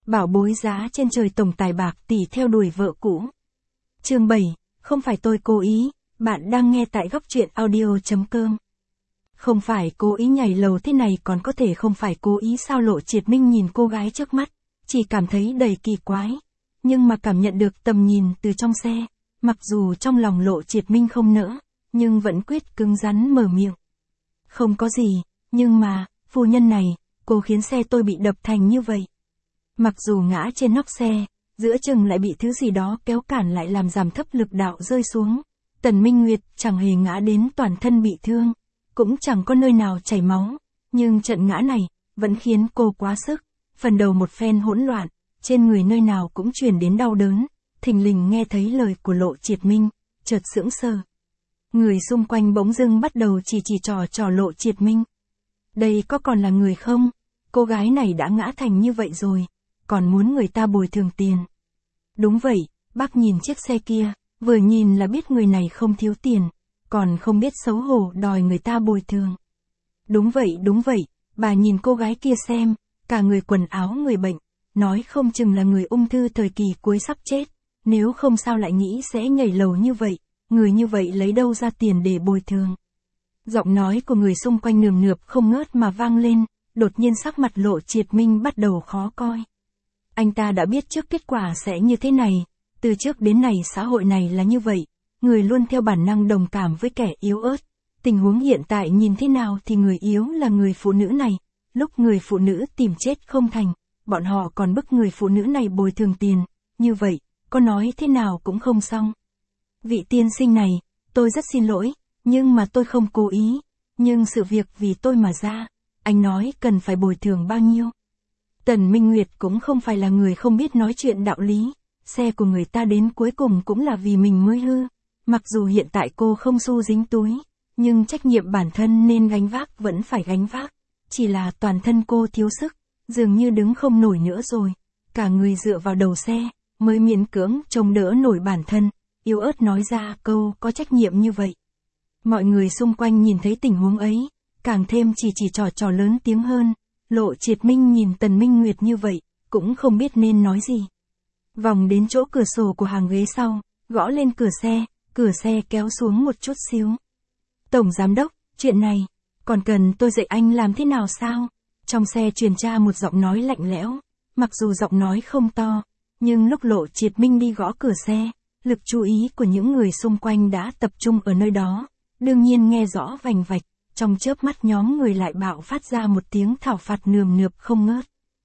bảo bối giá trên trời tổng tài bạc tỷ theo đuổi vợ cũ. Chương 7, không phải tôi cố ý, bạn đang nghe tại góc truyện audio.com. Không phải cố ý nhảy lầu thế này còn có thể không phải cố ý sao? Lộ Triệt Minh nhìn cô gái trước mắt, chỉ cảm thấy đầy kỳ quái. Nhưng mà cảm nhận được tầm nhìn từ trong xe, mặc dù trong lòng Lộ Triệt Minh không nỡ, nhưng vẫn quyết cứng rắn mở miệng. Không có gì, nhưng mà, phu nhân này, cô khiến xe tôi bị đập thành như vậy. Mặc dù ngã trên nóc xe, giữa chừng lại bị thứ gì đó kéo cản lại làm giảm thấp lực đạo rơi xuống. Tần Minh Nguyệt chẳng hề ngã đến toàn thân bị thương, cũng chẳng có nơi nào chảy máu, nhưng trận ngã này vẫn khiến cô quá sức, phần đầu một phen hỗn loạn, trên người nơi nào cũng truyền đến đau đớn. Thình lình nghe thấy lời của Lộ Triệt Minh, chợt sững sờ. Người xung quanh bỗng dưng bắt đầu chỉ trò Lộ Triệt Minh. Đây có còn là người không? Cô gái này đã ngã thành như vậy rồi, còn muốn người ta bồi thường tiền. Đúng vậy, bác nhìn chiếc xe kia, vừa nhìn là biết người này không thiếu tiền, còn không biết xấu hổ đòi người ta bồi thường. Đúng vậy, bà nhìn cô gái kia xem, cả người quần áo người bệnh, nói không chừng là người ung thư thời kỳ cuối sắp chết, nếu không sao lại nghĩ sẽ nhảy lầu như vậy, người như vậy lấy đâu ra tiền để bồi thường. Giọng nói của người xung quanh nườm nượp không ngớt mà vang lên, đột nhiên sắc mặt Lộ Triệt Minh bắt đầu khó coi. Anh ta đã biết trước kết quả sẽ như thế này, từ trước đến nay xã hội này là như vậy, người luôn theo bản năng đồng cảm với kẻ yếu ớt. Tình huống hiện tại nhìn thế nào thì người yếu là người phụ nữ này, lúc người phụ nữ tìm chết không thành, bọn họ còn bức người phụ nữ này bồi thường tiền, như vậy, có nói thế nào cũng không xong. Vị tiên sinh này, tôi rất xin lỗi, nhưng mà tôi không cố ý, nhưng sự việc vì tôi mà ra, anh nói cần phải bồi thường bao nhiêu. Tần Minh Nguyệt cũng không phải là người không biết nói chuyện đạo lý, xe của người ta đến cuối cùng cũng là vì mình mới hư, mặc dù hiện tại cô không xu dính túi, nhưng trách nhiệm bản thân nên gánh vác vẫn phải gánh vác, chỉ là toàn thân cô thiếu sức, dường như đứng không nổi nữa rồi, cả người dựa vào đầu xe, mới miễn cưỡng chống đỡ nổi bản thân, yếu ớt nói ra câu có trách nhiệm như vậy. Mọi người xung quanh nhìn thấy tình huống ấy, càng thêm chỉ trò lớn tiếng hơn. Lộ Triệt Minh nhìn Tần Minh Nguyệt như vậy, cũng không biết nên nói gì. Vòng đến chỗ cửa sổ của hàng ghế sau, gõ lên cửa xe kéo xuống một chút xíu. Tổng giám đốc, chuyện này, còn cần tôi dạy anh làm thế nào sao? Trong xe truyền ra một giọng nói lạnh lẽo, mặc dù giọng nói không to, nhưng lúc Lộ Triệt Minh đi gõ cửa xe, lực chú ý của những người xung quanh đã tập trung ở nơi đó, đương nhiên nghe rõ vành vạch. Trong chớp mắt nhóm người lại bạo phát ra một tiếng thảo phạt nườm nượp không ngớt.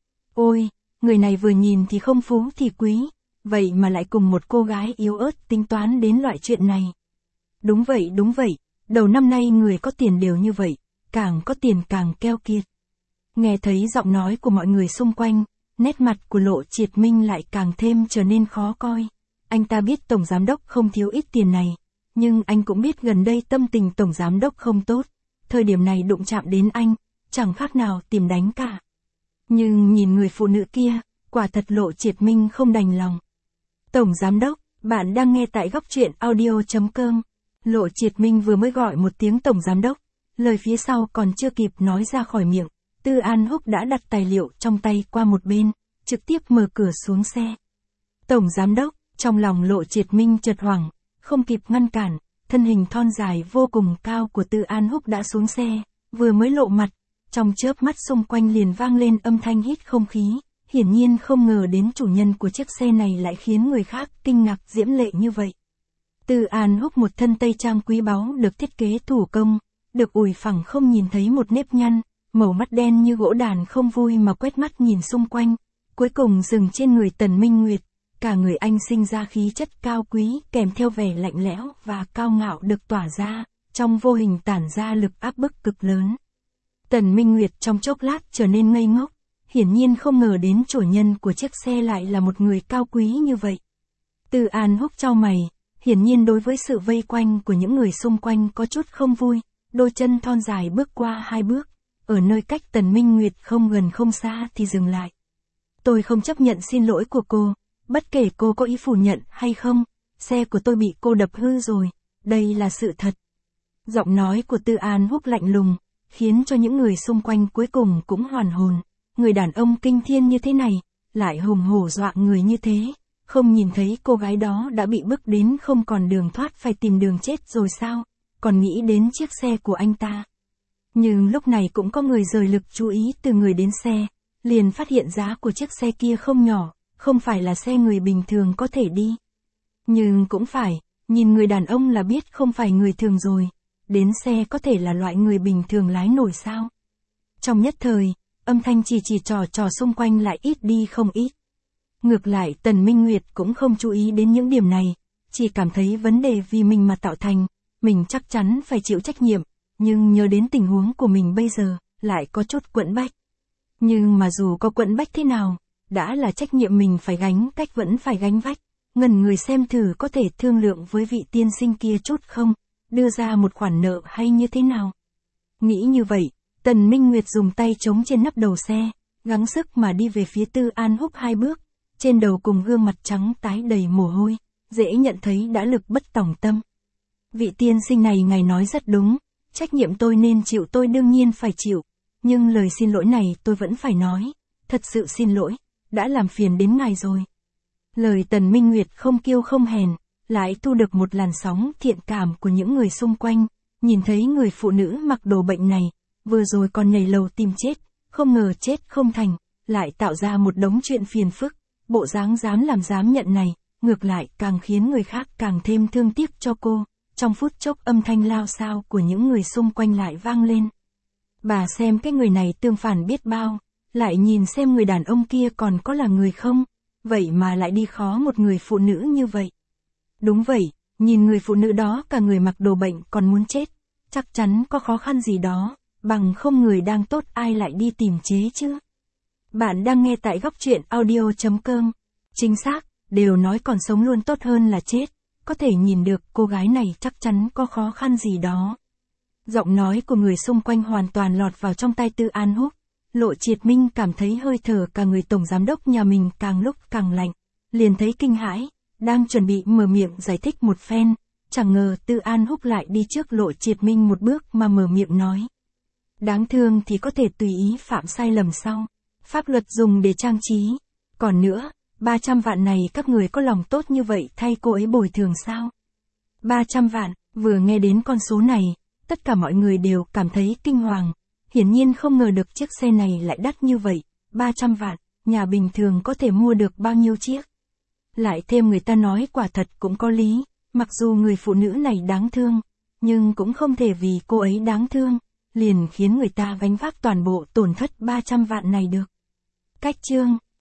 Ôi, người này vừa nhìn thì không phú thì quý, vậy mà lại cùng một cô gái yếu ớt tính toán đến loại chuyện này. Đúng vậy, đầu năm nay người có tiền đều như vậy, càng có tiền càng keo kiệt. Nghe thấy giọng nói của mọi người xung quanh, nét mặt của Lộ Triệt Minh lại càng thêm trở nên khó coi. Anh ta biết tổng giám đốc không thiếu ít tiền này, nhưng anh cũng biết gần đây tâm tình tổng giám đốc không tốt. Thời điểm này đụng chạm đến anh, chẳng khác nào tìm đánh cả. Nhưng nhìn người phụ nữ kia, quả thật Lộ Triệt Minh không đành lòng. Tổng giám đốc, bạn đang nghe tại góc truyện audio.com. Lộ Triệt Minh vừa mới gọi một tiếng tổng giám đốc, lời phía sau còn chưa kịp nói ra khỏi miệng, Tư An Húc đã đặt tài liệu trong tay qua một bên, trực tiếp mở cửa xuống xe. Tổng giám đốc, trong lòng Lộ Triệt Minh chợt hoảng, không kịp ngăn cản. Thân hình thon dài vô cùng cao của Tư An Húc đã xuống xe, vừa mới lộ mặt, trong chớp mắt xung quanh liền vang lên âm thanh hít không khí, hiển nhiên không ngờ đến chủ nhân của chiếc xe này lại khiến người khác kinh ngạc diễm lệ như vậy. Tư An Húc một thân tây trang quý báu được thiết kế thủ công, được ủi phẳng không nhìn thấy một nếp nhăn, màu mắt đen như gỗ đàn không vui mà quét mắt nhìn xung quanh, cuối cùng dừng trên người Tần Minh Nguyệt. Cả người anh sinh ra khí chất cao quý kèm theo vẻ lạnh lẽo và cao ngạo được tỏa ra, trong vô hình tản ra lực áp bức cực lớn. Tần Minh Nguyệt trong chốc lát trở nên ngây ngốc, hiển nhiên không ngờ đến chủ nhân của chiếc xe lại là một người cao quý như vậy. Tư An Húc chau mày, hiển nhiên đối với sự vây quanh của những người xung quanh có chút không vui, đôi chân thon dài bước qua hai bước, ở nơi cách Tần Minh Nguyệt không gần không xa thì dừng lại. Tôi không chấp nhận xin lỗi của cô. Bất kể cô có ý phủ nhận hay không, xe của tôi bị cô đập hư rồi, đây là sự thật. Giọng nói của Tư An Húc lạnh lùng, khiến cho những người xung quanh cuối cùng cũng hoàn hồn. Người đàn ông kinh thiên như thế này, lại hùng hổ dọa người như thế, không nhìn thấy cô gái đó đã bị bức đến không còn đường thoát phải tìm đường chết rồi sao, còn nghĩ đến chiếc xe của anh ta. Nhưng lúc này cũng có người rời lực chú ý từ người đến xe, liền phát hiện giá của chiếc xe kia không nhỏ, không phải là xe người bình thường có thể đi. Nhưng cũng phải, nhìn người đàn ông là biết không phải người thường rồi, đến xe có thể là loại người bình thường lái nổi sao. Trong nhất thời, âm thanh chỉ trò xung quanh lại ít đi không ít. Ngược lại Tần Minh Nguyệt cũng không chú ý đến những điểm này, chỉ cảm thấy vấn đề vì mình mà tạo thành, mình chắc chắn phải chịu trách nhiệm, nhưng nhớ đến tình huống của mình bây giờ, lại có chút quẫn bách. Nhưng mà dù có quẫn bách thế nào, đã là trách nhiệm mình phải gánh, cách vẫn phải gánh vách. Ngần người xem thử có thể thương lượng với vị tiên sinh kia chút không, đưa ra một khoản nợ hay như thế nào. Nghĩ như vậy, Tần Minh Nguyệt dùng tay chống trên nắp đầu xe, gắng sức mà đi về phía Tư An Húc 2 bước, trên đầu cùng gương mặt trắng tái đầy mồ hôi, dễ nhận thấy đã lực bất tòng tâm. Vị tiên sinh này ngài nói rất đúng, trách nhiệm tôi nên chịu tôi đương nhiên phải chịu, nhưng lời xin lỗi này tôi vẫn phải nói, thật sự xin lỗi, đã làm phiền đến ngài rồi. Lời Tần Minh Nguyệt không kiêu không hèn, lại thu được một làn sóng thiện cảm của những người xung quanh, nhìn thấy người phụ nữ mặc đồ bệnh này, vừa rồi còn nhảy lầu tìm chết, không ngờ chết không thành, lại tạo ra một đống chuyện phiền phức, bộ dáng dám làm dám nhận này, ngược lại càng khiến người khác càng thêm thương tiếc cho cô. Trong phút chốc âm thanh lao xao của những người xung quanh lại vang lên. Bà xem cái người này tương phản biết bao, lại nhìn xem người đàn ông kia còn có là người không, vậy mà lại đi khó một người phụ nữ như vậy. Đúng vậy, nhìn người phụ nữ đó cả người mặc đồ bệnh còn muốn chết, chắc chắn có khó khăn gì đó, bằng không người đang tốt ai lại đi tìm chế chứ. Bạn đang nghe tại góc truyện audio.com. Chính xác, đều nói còn sống luôn tốt hơn là chết. Có thể nhìn được cô gái này chắc chắn có khó khăn gì đó. Giọng nói của người xung quanh hoàn toàn lọt vào trong tai Tư An Húc. Lộ Triệt Minh cảm thấy hơi thở cả người tổng giám đốc nhà mình càng lúc càng lạnh. Liền thấy kinh hãi, đang chuẩn bị mở miệng giải thích một phen. Chẳng ngờ Tư An Húc lại đi trước Lộ Triệt Minh một bước mà mở miệng nói. Đáng thương thì có thể tùy ý phạm sai lầm sau. Pháp luật dùng để trang trí. Còn nữa, 300 vạn này các người có lòng tốt như vậy thay cô ấy bồi thường sao? 300 vạn, vừa nghe đến con số này, tất cả mọi người đều cảm thấy kinh hoàng. Hiển nhiên không ngờ được chiếc xe này lại đắt như vậy, 300 vạn, nhà bình thường có thể mua được bao nhiêu chiếc. Lại thêm người ta nói quả thật cũng có lý, mặc dù người phụ nữ này đáng thương, nhưng cũng không thể vì cô ấy đáng thương, liền khiến người ta gánh vác toàn bộ tổn thất 300 vạn này được. Cách chương